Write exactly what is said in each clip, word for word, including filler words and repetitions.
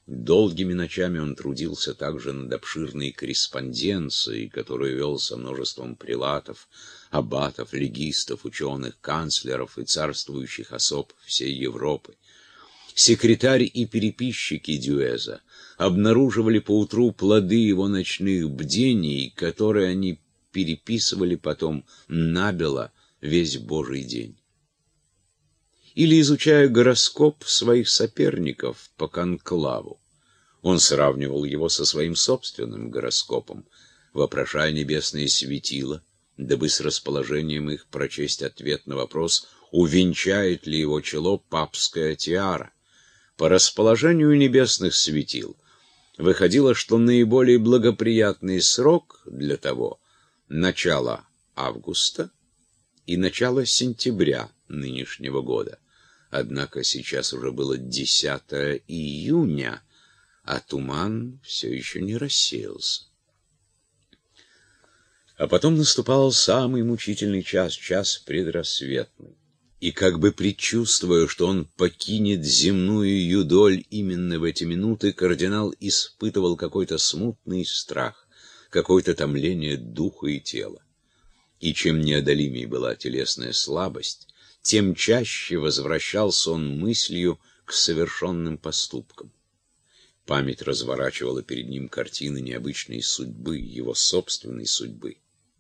Долгими ночами он трудился также над обширной корреспонденцией, которую вел со множеством прелатов, аббатов, легистов, ученых, канцлеров и царствующих особ всей Европы. Секретарь и переписчики Дюэза обнаруживали поутру плоды его ночных бдений, которые они переписывали потом набело весь Божий день. Или изучая гороскоп своих соперников по конклаву. Он сравнивал его со своим собственным гороскопом, вопрошая небесные светила, дабы с расположением их прочесть ответ на вопрос, увенчает ли его чело папская тиара. По расположению небесных светил выходило, что наиболее благоприятный срок для того — начало августа и начало сентября нынешнего года. Однако сейчас уже было десятое июня, а туман все еще не рассеялся. А потом наступал самый мучительный час, час предрассветный. И как бы предчувствуя, что он покинет земную юдоль именно в эти минуты, кардинал испытывал какой-то смутный страх, какое-то томление духа и тела. И чем неодолимее была телесная слабость, тем чаще возвращался он мыслью к совершенным поступкам. Память разворачивала перед ним картины необычной судьбы, его собственной судьбы.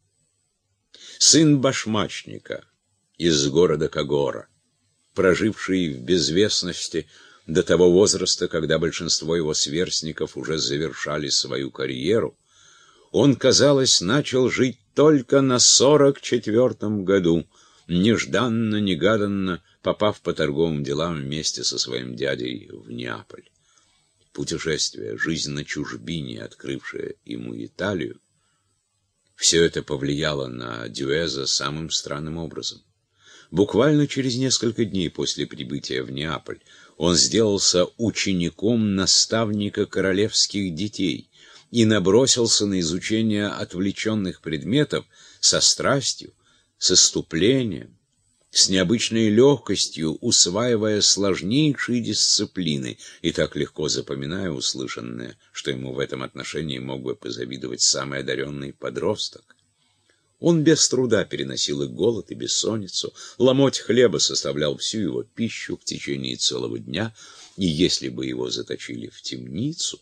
Сын башмачника из города Кагора, проживший в безвестности до того возраста, когда большинство его сверстников уже завершали свою карьеру, он, казалось, начал жить только на сорок четвертом году, нежданно-негаданно попав по торговым делам вместе со своим дядей в Неаполь. Путешествие, жизнь на чужбине, открывшая ему Италию, все это повлияло на Дюэза самым странным образом. Буквально через несколько дней после прибытия в Неаполь он сделался учеником наставника королевских детей и набросился на изучение отвлеченных предметов со страстью, с исступлением, с необычной легкостью, усваивая сложнейшие дисциплины и так легко запоминая услышанное, что ему в этом отношении мог бы позавидовать самый одаренный подросток. Он без труда переносил и голод, и бессонницу, ломоть хлеба составлял всю его пищу в течение целого дня, и если бы его заточили в темницу,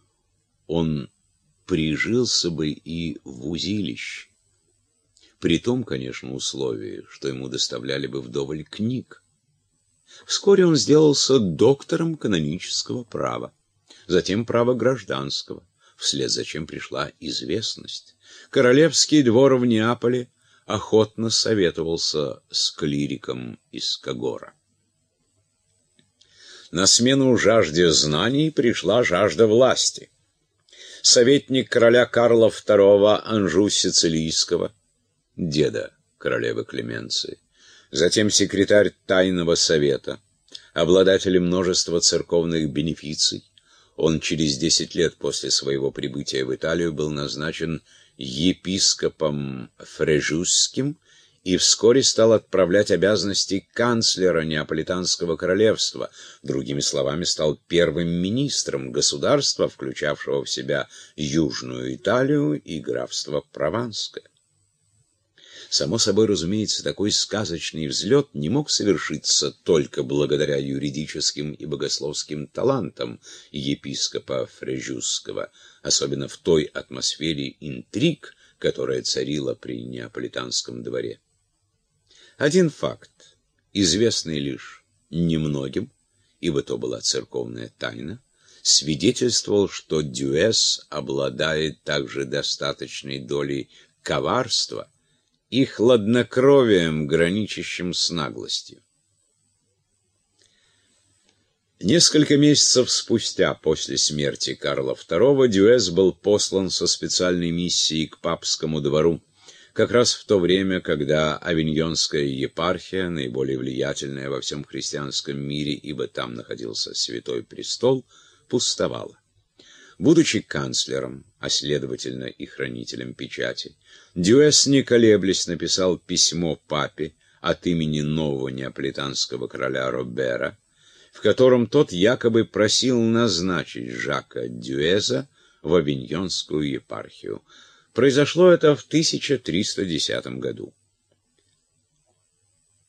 он прижился бы и в узилище. При том, конечно, условии, что ему доставляли бы вдоволь книг. Вскоре он сделался доктором канонического права, затем права гражданского, вслед за чем пришла известность. Королевский двор в Неаполе охотно советовался с клириком из Кагора. На смену жажде знаний пришла жажда власти. Советник короля Карла второго Анжу-Сицилийского, деда королевы Клеменции, затем секретарь Тайного совета, обладатель множества церковных бенефиций, он через десять лет после своего прибытия в Италию был назначен епископом Фрежусским и вскоре стал отправлять обязанности канцлера Неаполитанского королевства, другими словами, стал первым министром государства, включавшего в себя Южную Италию и графство Прованское. Само собой разумеется, такой сказочный взлет не мог совершиться только благодаря юридическим и богословским талантам епископа Фрежусского, особенно в той атмосфере интриг, которая царила при неаполитанском дворе. Один факт, известный лишь немногим, ибо то была церковная тайна, свидетельствовал, что Дюэз обладает также достаточной долей коварства и хладнокровием, граничащим с наглостью. Несколько месяцев спустя, после смерти Карла второго, Дюэз был послан со специальной миссией к папскому двору, как раз в то время, когда Авиньонская епархия, наиболее влиятельная во всем христианском мире, ибо там находился Святой Престол, пустовала. Будучи канцлером, а следовательно и хранителем печати, Дюэз, не колеблясь, написал письмо папе от имени нового неаполитанского короля Робера, в котором тот якобы просил назначить Жака Дюэза в авиньонскую епархию. Произошло это в тысяча триста десятом году.